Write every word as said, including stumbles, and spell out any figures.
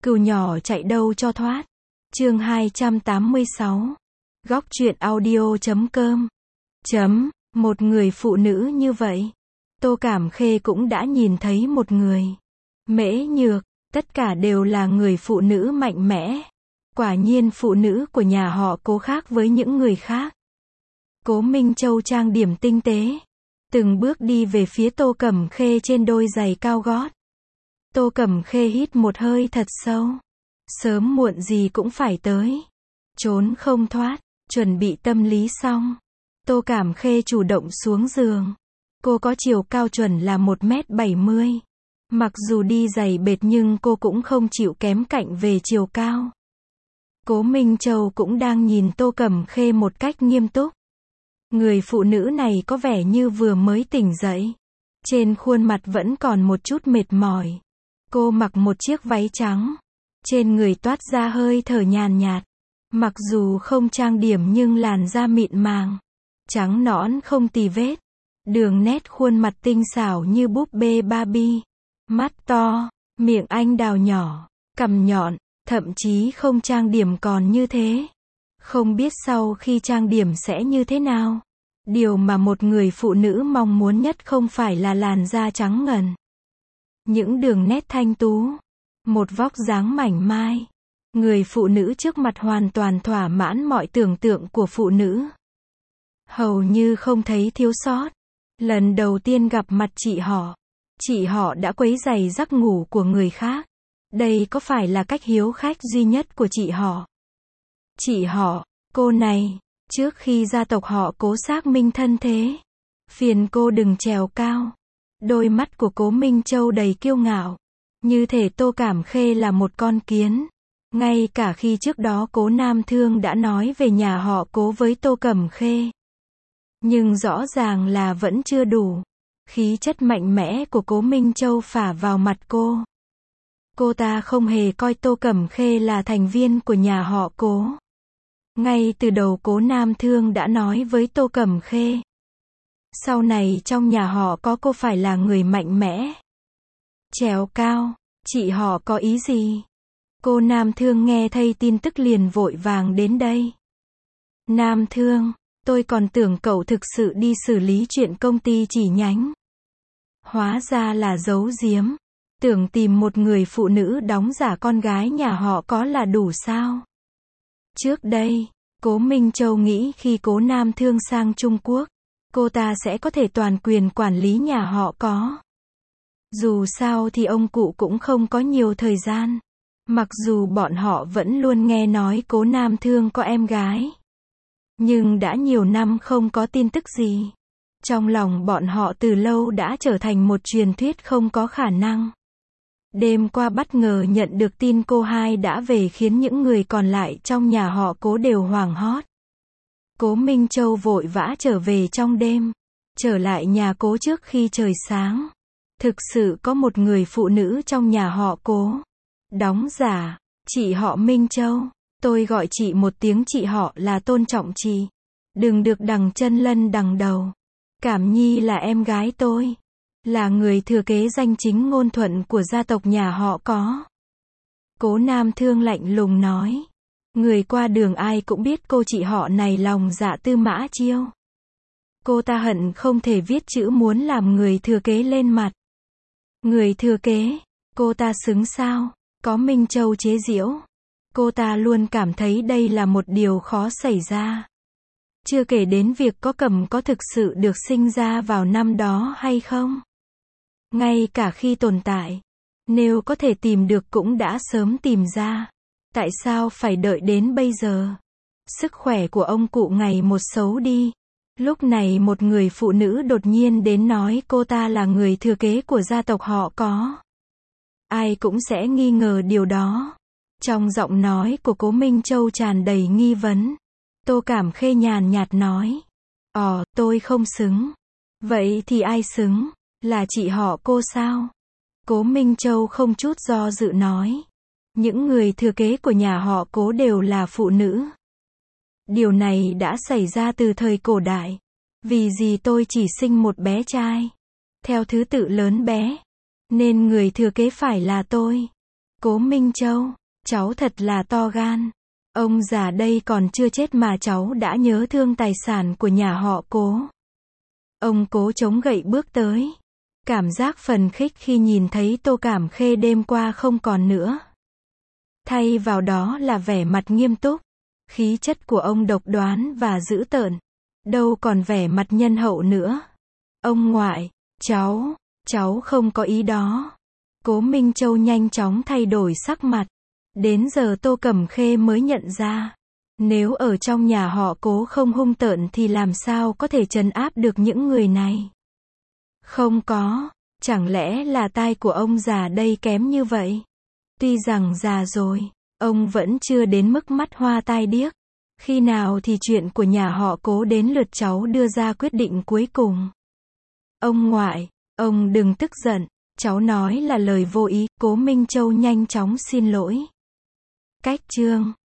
Cừu nhỏ chạy đâu cho thoát. Chương hai trăm tám mươi sáu. Góc truyện audio chấm com. Chấm, một người phụ nữ như vậy. Tô Cảm Khê cũng đã nhìn thấy một người. Mễ Nhược, tất cả đều là người phụ nữ mạnh mẽ. Quả nhiên phụ nữ của nhà họ Cố khác với những người khác. Cố Minh Châu trang điểm tinh tế, từng bước đi về phía Tô Cẩm Khê trên đôi giày cao gót. Tô Cẩm Khê hít một hơi thật sâu. Sớm muộn gì cũng phải tới. Trốn không thoát, chuẩn bị tâm lý xong. Tô Cảm Khê chủ động xuống giường. Cô có chiều cao chuẩn là một mét bảy mươi. Mặc dù đi giày bệt nhưng cô cũng không chịu kém cạnh về chiều cao. Cố Minh Châu cũng đang nhìn Tô Cẩm Khê một cách nghiêm túc. Người phụ nữ này có vẻ như vừa mới tỉnh dậy. Trên khuôn mặt vẫn còn một chút mệt mỏi. Cô mặc một chiếc váy trắng. Trên người toát ra hơi thở nhàn nhạt. Mặc dù không trang điểm nhưng làn da mịn màng. Trắng nõn không tì vết. Đường nét khuôn mặt tinh xảo như búp bê Barbie. Mắt to, miệng anh đào nhỏ, cằm nhọn, thậm chí không trang điểm còn như thế. Không biết sau khi trang điểm sẽ như thế nào. Điều mà một người phụ nữ mong muốn nhất không phải là làn da trắng ngần. Những đường nét thanh tú. Một vóc dáng mảnh mai. Người phụ nữ trước mặt hoàn toàn thỏa mãn mọi tưởng tượng của phụ nữ. Hầu như không thấy thiếu sót. Lần đầu tiên gặp mặt chị họ, chị họ đã quấy rầy giấc ngủ của người khác. Đây có phải là cách hiếu khách duy nhất của chị họ? Chị họ, cô này, trước khi gia tộc họ Cố xác minh thân thế, phiền cô đừng trèo cao. Đôi mắt của Cố Minh Châu đầy kiêu ngạo, như thể Tô Cảm Khê là một con kiến. Ngay cả khi trước đó Cố Nam Thương đã nói về nhà họ Cố với Tô Cẩm Khê. Nhưng rõ ràng là vẫn chưa đủ. Khí chất mạnh mẽ của Cố Minh Châu phả vào mặt cô. Cô ta không hề coi Tô Cẩm Khê là thành viên của nhà họ Cố. Ngay từ đầu Cố Nam Thương đã nói với Tô Cẩm Khê. Sau này trong nhà họ có cô phải là người mạnh mẽ. Trèo cao, chị họ có ý gì? Cô Nam Thương nghe thấy tin tức liền vội vàng đến đây. Nam Thương, tôi còn tưởng cậu thực sự đi xử lý chuyện công ty chi nhánh. Hóa ra là giấu giếm. Tưởng tìm một người phụ nữ đóng giả con gái nhà họ có là đủ sao? Trước đây, Cố Minh Châu nghĩ khi Cố Nam Thương sang Trung Quốc, cô ta sẽ có thể toàn quyền quản lý nhà họ có. Dù sao thì ông cụ cũng không có nhiều thời gian. Mặc dù bọn họ vẫn luôn nghe nói Cố Nam Thương có em gái. Nhưng đã nhiều năm không có tin tức gì. Trong lòng bọn họ từ lâu đã trở thành một truyền thuyết không có khả năng. Đêm qua bất ngờ nhận được tin cô hai đã về khiến những người còn lại trong nhà họ Cố đều hoảng hốt. Cố Minh Châu vội vã trở về trong đêm. Trở lại nhà Cố trước khi trời sáng. Thực sự có một người phụ nữ trong nhà họ Cố. Đóng giả, chị họ Minh Châu. Tôi gọi chị một tiếng chị họ là tôn trọng chị. Đừng được đằng chân lân đằng đầu. Cảm Nhi là em gái tôi. Là người thừa kế danh chính ngôn thuận của gia tộc nhà họ có. Cố Nam Thương lạnh lùng nói. Người qua đường ai cũng biết cô chị họ này lòng dạ Tư Mã Chiêu. Cô ta hận không thể viết chữ muốn làm người thừa kế lên mặt. Người thừa kế, cô ta xứng sao? Có Minh Châu chế giễu. Cô ta luôn cảm thấy đây là một điều khó xảy ra. Chưa kể đến việc có Cầm có thực sự được sinh ra vào năm đó hay không. Ngay cả khi tồn tại, nếu có thể tìm được cũng đã sớm tìm ra. Tại sao phải đợi đến bây giờ? Sức khỏe của ông cụ ngày một xấu đi. Lúc này một người phụ nữ đột nhiên đến nói cô ta là người thừa kế của gia tộc họ có. Ai cũng sẽ nghi ngờ điều đó. Trong giọng nói của Cố Minh Châu tràn đầy nghi vấn. Tô Cảm Khê nhàn nhạt nói. Ồ, tôi không xứng. Vậy thì ai xứng? Là chị họ cô sao? Cố Minh Châu không chút do dự nói. Những người thừa kế của nhà họ Cố đều là phụ nữ. Điều này đã xảy ra từ thời cổ đại. Vì gì tôi chỉ sinh một bé trai? Theo thứ tự lớn bé. Nên người thừa kế phải là tôi. Cố Minh Châu, cháu thật là to gan. Ông già đây còn chưa chết mà cháu đã nhớ thương tài sản của nhà họ Cố. Ông Cố chống gậy bước tới. Cảm giác phấn khích khi nhìn thấy Tô Cảm Khê đêm qua không còn nữa. Thay vào đó là vẻ mặt nghiêm túc. Khí chất của ông độc đoán và dữ tợn. Đâu còn vẻ mặt nhân hậu nữa. Ông ngoại, cháu, cháu không có ý đó. Cố Minh Châu nhanh chóng thay đổi sắc mặt. Đến giờ Tô Cẩm Khê mới nhận ra. Nếu ở trong nhà họ Cố không hung tợn thì làm sao có thể trấn áp được những người này. Không có, chẳng lẽ là tai của ông già đây kém như vậy? Tuy rằng già rồi, ông vẫn chưa đến mức mắt hoa tai điếc. Khi nào thì chuyện của nhà họ Cố đến lượt cháu đưa ra quyết định cuối cùng. Ông ngoại, ông đừng tức giận, cháu nói là lời vô ý. Cố Minh Châu nhanh chóng xin lỗi. Cách chương